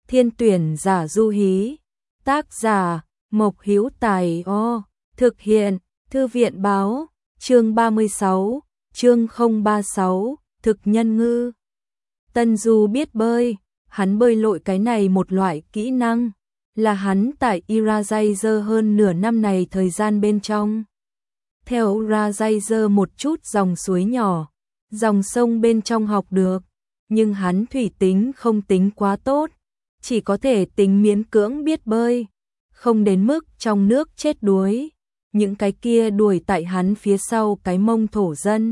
Thiên tuyển giả du hí. Tác giả Mộc Hữu Tài. Thực hiện Thư viện báo. Chương 36, chương 036, thực nhân ngư. Tân Du biết bơi, hắn bơi lội cái này một loại kỹ năng, là hắn tại Irajaizer hơn nửa năm này thời gian bên trong. Theo Irajaizer một chút dòng suối nhỏ, dòng sông bên trong học được, nhưng hắn thủy tính không tính quá tốt, chỉ có thể tính miễn cưỡng biết bơi, không đến mức trong nước chết đuối. Những cái kia đuổi tại hắn phía sau cái mông thổ dân,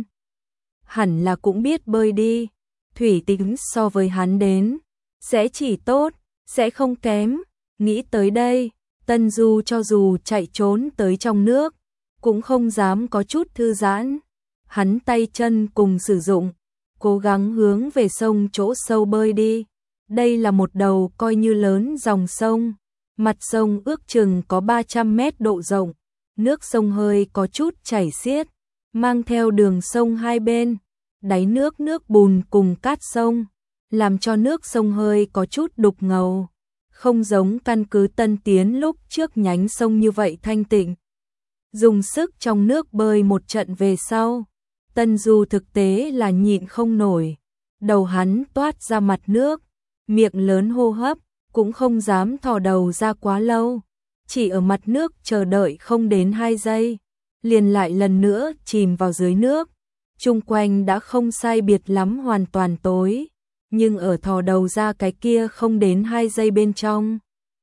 hẳn là cũng biết bơi đi, thủy tính so với hắn đến, sẽ chỉ tốt, sẽ không kém. Nghĩ tới đây, Tân Du cho dù chạy trốn tới trong nước, cũng không dám có chút thư giãn. Hắn tay chân cùng sử dụng, cố gắng hướng về sông chỗ sâu bơi đi. Đây là một đầu coi như lớn dòng sông, mặt sông ước chừng có 300 mét độ rộng. Nước sông hơi có chút chảy xiết, mang theo đường sông hai bên, đáy nước nước bùn cùng cát sông, làm cho nước sông hơi có chút đục ngầu, không giống căn cứ Tân Tiến lúc trước nhánh sông như vậy thanh tịnh. Dùng sức trong nước bơi một trận về sau, Tân Du thực tế là nhịn không nổi, đầu hắn toát ra mặt nước, miệng lớn hô hấp, cũng không dám thò đầu ra quá lâu. Chỉ ở mặt nước chờ đợi không đến 2 giây, liền lại lần nữa chìm vào dưới nước. Chung quanh đã không sai biệt lắm hoàn toàn tối, nhưng ở thò đầu ra cái kia không đến 2 giây bên trong,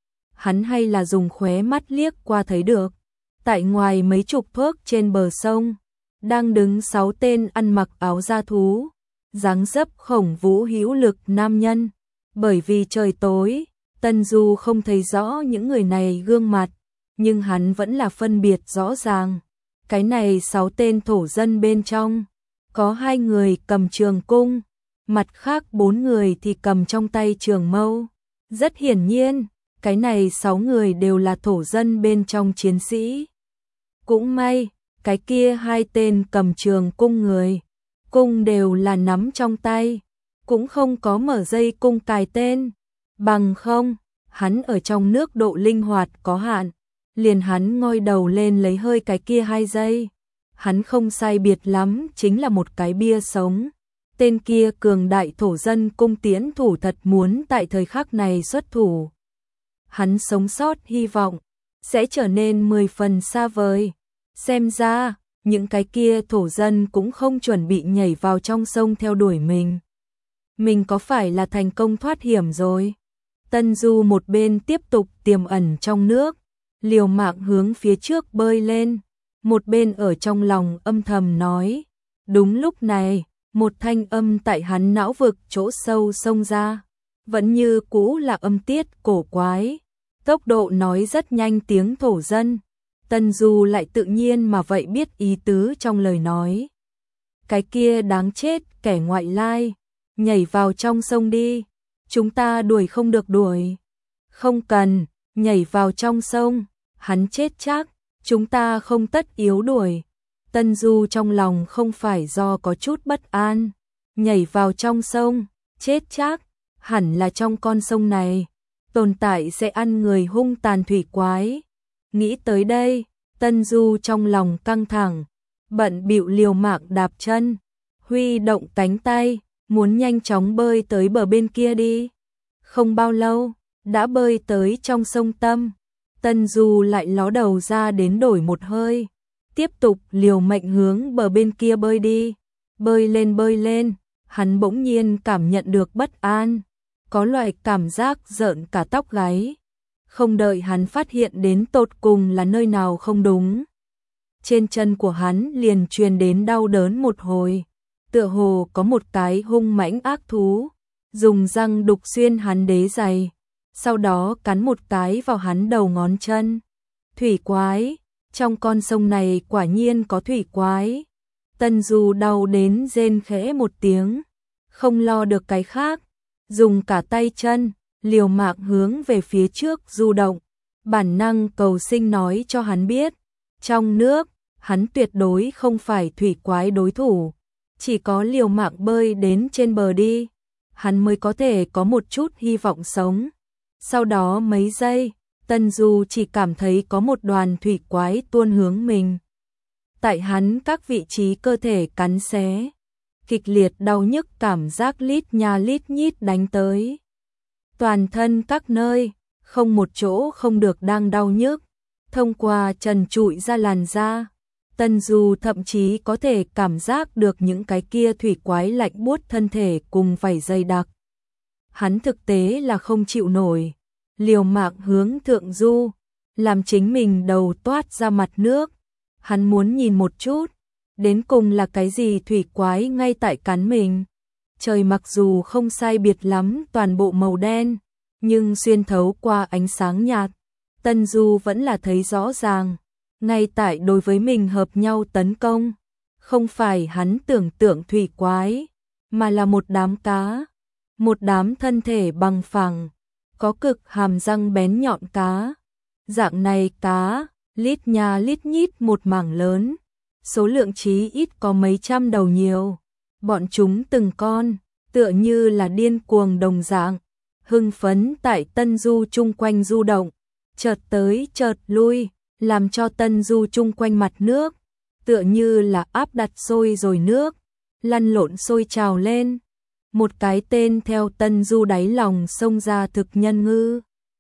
hắn hay là dùng khóe mắt liếc qua thấy được. Tại ngoài mấy chục thước trên bờ sông, đang đứng 6 tên ăn mặc áo da thú, dáng dấp khổng vũ hữu lực nam nhân. Bởi vì trời tối, Tân Du không thấy rõ những người này gương mặt, nhưng hắn vẫn là phân biệt rõ ràng. Cái này 6 tên thổ dân bên trong, có 2 người cầm trường cung, mặt khác 4 người thì cầm trong tay trường mâu. Rất hiển nhiên, cái này 6 người đều là thổ dân bên trong chiến sĩ. Cũng may, cái kia 2 tên cầm trường cung người, cung đều là nắm trong tay, cũng không có mở dây cung cài tên. Bằng không, hắn ở trong nước độ linh hoạt có hạn, liền hắn ngoi đầu lên lấy hơi cái kia 2 giây. Hắn không sai biệt lắm chính là một cái bia sống. Tên kia cường đại thổ dân cung tiễn thủ thật muốn tại thời khắc này xuất thủ. Hắn sống sót hy vọng sẽ trở nên 10 phần xa vời. Xem ra, những cái kia thổ dân cũng không chuẩn bị nhảy vào trong sông theo đuổi mình. Mình có phải là thành công thoát hiểm rồi? Tân Du một bên tiếp tục tiềm ẩn trong nước, liều mạng hướng phía trước bơi lên, một bên ở trong lòng âm thầm nói. Đúng lúc này, một thanh âm tại hắn não vực chỗ sâu xông ra, vẫn như cũ là âm tiết cổ quái, tốc độ nói rất nhanh tiếng thổ dân. Tân Du lại tự nhiên mà vậy biết ý tứ trong lời nói. Cái kia đáng chết kẻ ngoại lai, nhảy vào trong sông đi, chúng ta đuổi không được đuổi. Không cần, nhảy vào trong sông, hắn chết chắc, chúng ta không tất yếu đuổi. Tân Du trong lòng không phải do có chút bất an, nhảy vào trong sông, chết chắc, hẳn là trong con sông này, tồn tại sẽ ăn người hung tàn thủy quái. Nghĩ tới đây, Tân Du trong lòng căng thẳng, bận bịu liều mạng đạp chân, huy động cánh tay, muốn nhanh chóng bơi tới bờ bên kia đi. Không bao lâu, đã bơi tới trong sông Tâm. Tân Du lại ló đầu ra đến đổi một hơi, tiếp tục liều mệnh hướng bờ bên kia bơi đi. Bơi lên, hắn bỗng nhiên cảm nhận được bất an, có loại cảm giác rợn cả tóc gáy. Không đợi hắn phát hiện đến tột cùng là nơi nào không đúng, trên chân của hắn liền truyền đến đau đớn một hồi, tựa hồ có một cái hung mãnh ác thú dùng răng đục xuyên hắn đế giày, sau đó cắn một cái vào hắn đầu ngón chân. Thủy quái, trong con sông này quả nhiên có thủy quái. Tân Du đau đến rên khẽ một tiếng, không lo được cái khác, dùng cả tay chân liều mạng hướng về phía trước du động. Bản năng cầu sinh nói cho hắn biết, trong nước, hắn tuyệt đối không phải thủy quái đối thủ, chỉ có liều mạng bơi đến trên bờ đi, hắn mới có thể có một chút hy vọng sống. Sau đó mấy giây, Tân Du chỉ cảm thấy có một đoàn thủy quái tuôn hướng mình. Tại hắn các vị trí cơ thể cắn xé, kịch liệt đau nhức cảm giác lít nha lít nhít đánh tới. Toàn thân các nơi, không một chỗ không được đang đau nhức, thông qua trần trụi ra làn da. Tân Du thậm chí có thể cảm giác được những cái kia thủy quái lạnh buốt thân thể cùng vảy dày đặc. Hắn thực tế là không chịu nổi, liều mạng hướng thượng du, làm chính mình đầu toát ra mặt nước. Hắn muốn nhìn một chút, đến cùng là cái gì thủy quái ngay tại cắn mình. Trời mặc dù không sai biệt lắm toàn bộ màu đen, nhưng xuyên thấu qua ánh sáng nhạt, Tân Du vẫn là thấy rõ ràng, ngay tại đối với mình hợp nhau tấn công, không phải hắn tưởng tượng thủy quái, mà là một đám cá, một đám thân thể bằng phẳng, có cực hàm răng bén nhọn cá. Dạng này cá, lít nha lít nhít một mảng lớn, số lượng chí ít có mấy trăm đầu nhiều. Bọn chúng từng con, tựa như là điên cuồng đồng dạng, hưng phấn tại Tân Du chung quanh du động, chợt tới chợt lui, làm cho Tân Du chung quanh mặt nước, tựa như là áp đặt sôi rồi nước, lăn lộn sôi trào lên. Một cái tên theo Tân Du đáy lòng xông ra thực nhân ngư.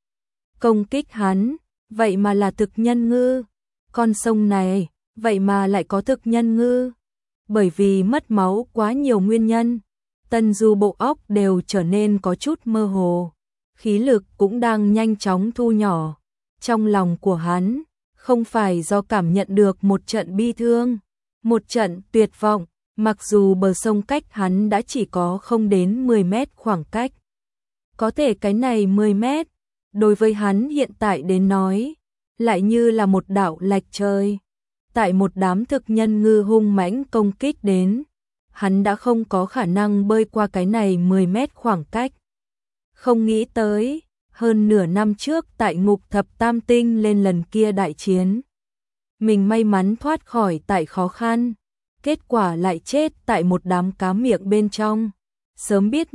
Công kích hắn, vậy mà là thực nhân ngư. Con sông này, vậy mà lại có thực nhân ngư. Bởi vì mất máu quá nhiều nguyên nhân, Tân Du bộ óc đều trở nên có chút mơ hồ. Khí lực cũng đang nhanh chóng thu nhỏ. Trong lòng của hắn, không phải do cảm nhận được một trận bi thương, một trận tuyệt vọng, mặc dù bờ sông cách hắn đã chỉ có không đến 10 mét khoảng cách. Có thể cái này 10 mét, đối với hắn hiện tại đến nói, lại như là một đạo lệch trời. Tại một đám thực nhân ngư hung mãnh công kích đến, hắn đã không có khả năng bơi qua cái này 10 mét khoảng cách. Không nghĩ tới, hơn nửa năm trước tại ngục thập tam tinh lên lần kia đại chiến, mình may mắn thoát khỏi tại khó khăn, kết quả lại chết tại một đám cá miệng bên trong. Sớm biết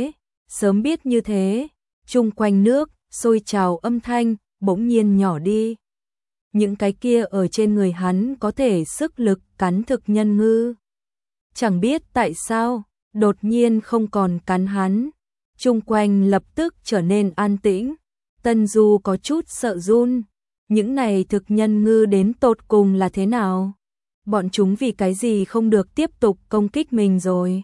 như thế, chung quanh nước, sôi trào âm thanh, bỗng nhiên nhỏ đi. Những cái kia ở trên người hắn có thể sức lực cắn thực nhân ngư. Chẳng biết tại sao, đột nhiên không còn cắn hắn. Chung quanh lập tức trở nên an tĩnh. Tân Du có chút sợ run. Những này thực nhân ngư đến tột cùng là thế nào? Bọn chúng vì cái gì không được tiếp tục công kích mình rồi?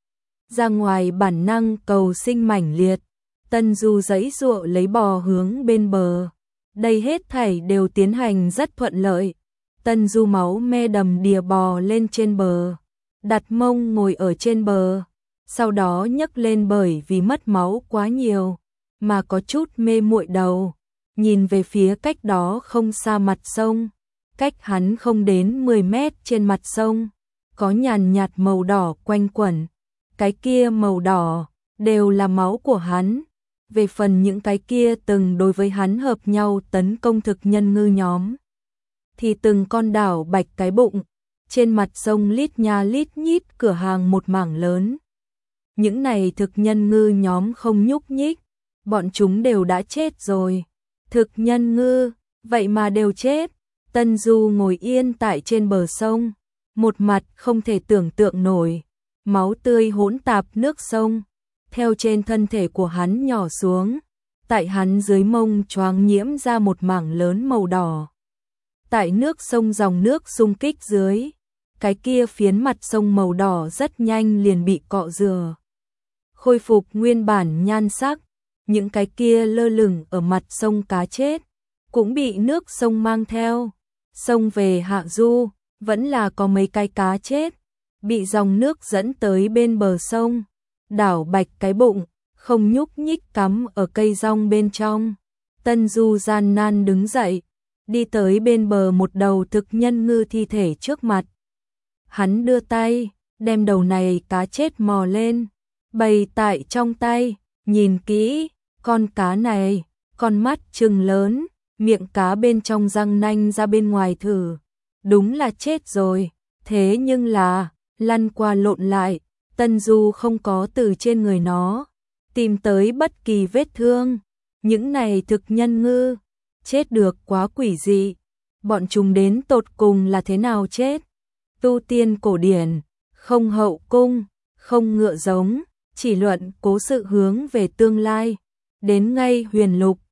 Ra ngoài bản năng cầu sinh mãnh liệt, Tân Du giãy giụa lấy bò hướng bên bờ. Đây hết thảy đều tiến hành rất thuận lợi. Tân Du máu me đầm đìa bò lên trên bờ, đặt mông ngồi ở trên bờ, sau đó nhấc lên bởi vì mất máu quá nhiều, mà có chút mê muội đầu, nhìn về phía cách đó không xa mặt sông, cách hắn không đến 10 mét trên mặt sông, có nhàn nhạt màu đỏ quanh quẩn, cái kia màu đỏ, đều là máu của hắn. Về phần những cái kia từng đối với hắn hợp nhau tấn công thực nhân ngư nhóm, thì từng con đảo bạch cái bụng, trên mặt sông lít nha lít nhít cửa hàng một mảng lớn. Những này thực nhân ngư nhóm không nhúc nhích, bọn chúng đều đã chết rồi. Thực nhân ngư, vậy mà đều chết. Tân Du ngồi yên tại trên bờ sông, một mặt không thể tưởng tượng nổi, máu tươi hỗn tạp nước sông theo trên thân thể của hắn nhỏ xuống, tại hắn dưới mông choáng nhiễm ra một mảng lớn màu đỏ. Tại nước sông dòng nước xung kích dưới, cái kia phiến mặt sông màu đỏ rất nhanh liền bị cọ rửa, khôi phục nguyên bản nhan sắc. Những cái kia lơ lửng ở mặt sông cá chết cũng bị nước sông mang theo. Sông về hạ du, vẫn là có mấy cái cá chết, bị dòng nước dẫn tới bên bờ sông. Đảo bạch cái bụng, không nhúc nhích cắm ở cây rong bên trong. Tân Du gian nan đứng dậy, đi tới bên bờ một đầu thực nhân ngư thi thể trước mặt. Hắn đưa tay, đem đầu này cá chết mò lên, bày tại trong tay, nhìn kỹ, con cá này, con mắt trừng lớn, miệng cá bên trong răng nanh ra bên ngoài thử. Đúng là chết rồi, thế nhưng là, lăn qua lộn lại, Tân Du không có từ trên người nó tìm tới bất kỳ vết thương, Những này thực nhân ngư, chết được quá quỷ dị. Bọn chúng đến tột cùng là thế nào chết? Tu tiên cổ điển, không hậu cung, không ngựa giống, chỉ luận cố sự hướng về tương lai. Đến ngay huyền lục,